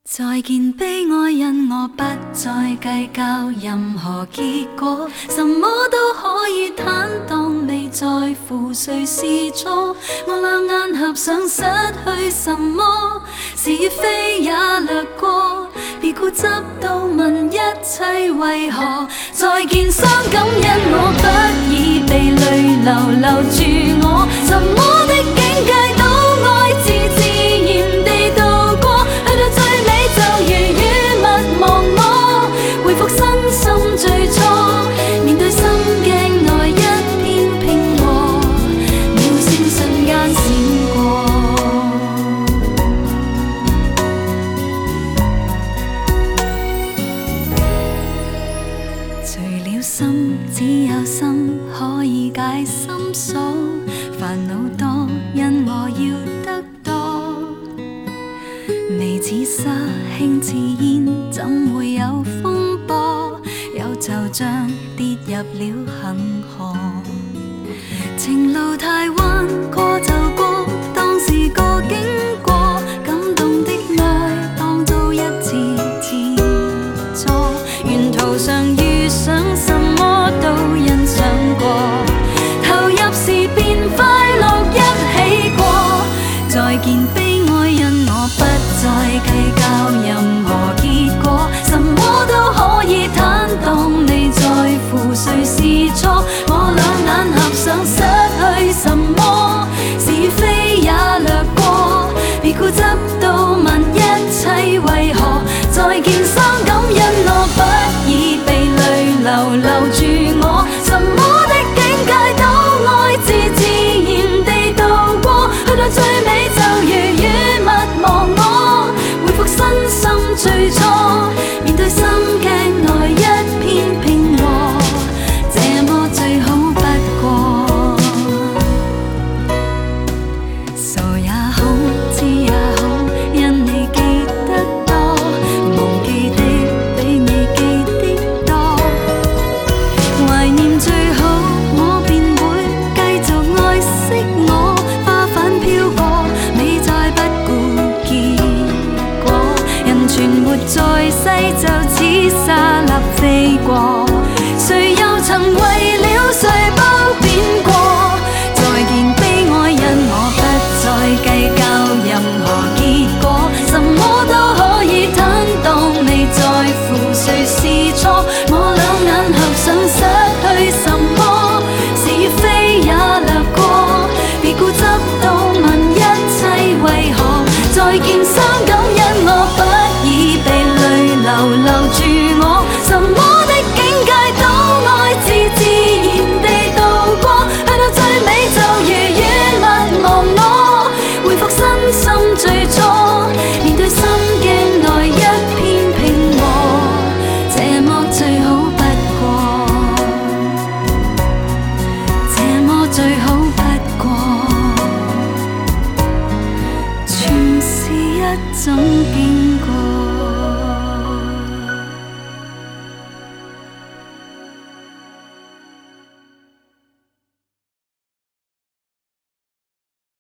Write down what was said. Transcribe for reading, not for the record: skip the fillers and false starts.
再见悲哀，因我不再计较任何结果，什么都可以坦荡，未在乎谁是错。我两眼合上，失去什么，是非也掠过，别固执到问一切为何。再见伤感，因我不已被泪流留住我，什么的境界都爱自然地度过，去到最美就如雨勿忘我，回复身心最初，面对心镜内一片平和，秒闪瞬间闪过。除了心，只有心可以解心锁，烦恼多，因我要得多。微似沙，轻似烟，怎会有风波？有就像跌入了恒河。情路太弯，过就过，當是個經過。感動的愛，當做一次自助。沿途上遇上什麼都欣賞過，投入時便快樂一起過。再見悲哀，因我不再計較任何結果，什麼都可以坦蕩，未在乎誰是錯。我兩眼合上，失去什麼，是非也掠過，別固執到問一切為何。再見傷感，因我不已被淚流留住我，什麼的境界都愛自然地度過，去到最美就如雨勿忘我，回復身心最初，面對心鏡內一片平和，這麼最好不過。傻也好，知也好，因你記得多，忘記的比未記的多。懷念最好，我便會繼續愛惜我，花瓣飄過，美再不顧結果。人存活在世，就似沙粒飛過，誰又曾為了誰步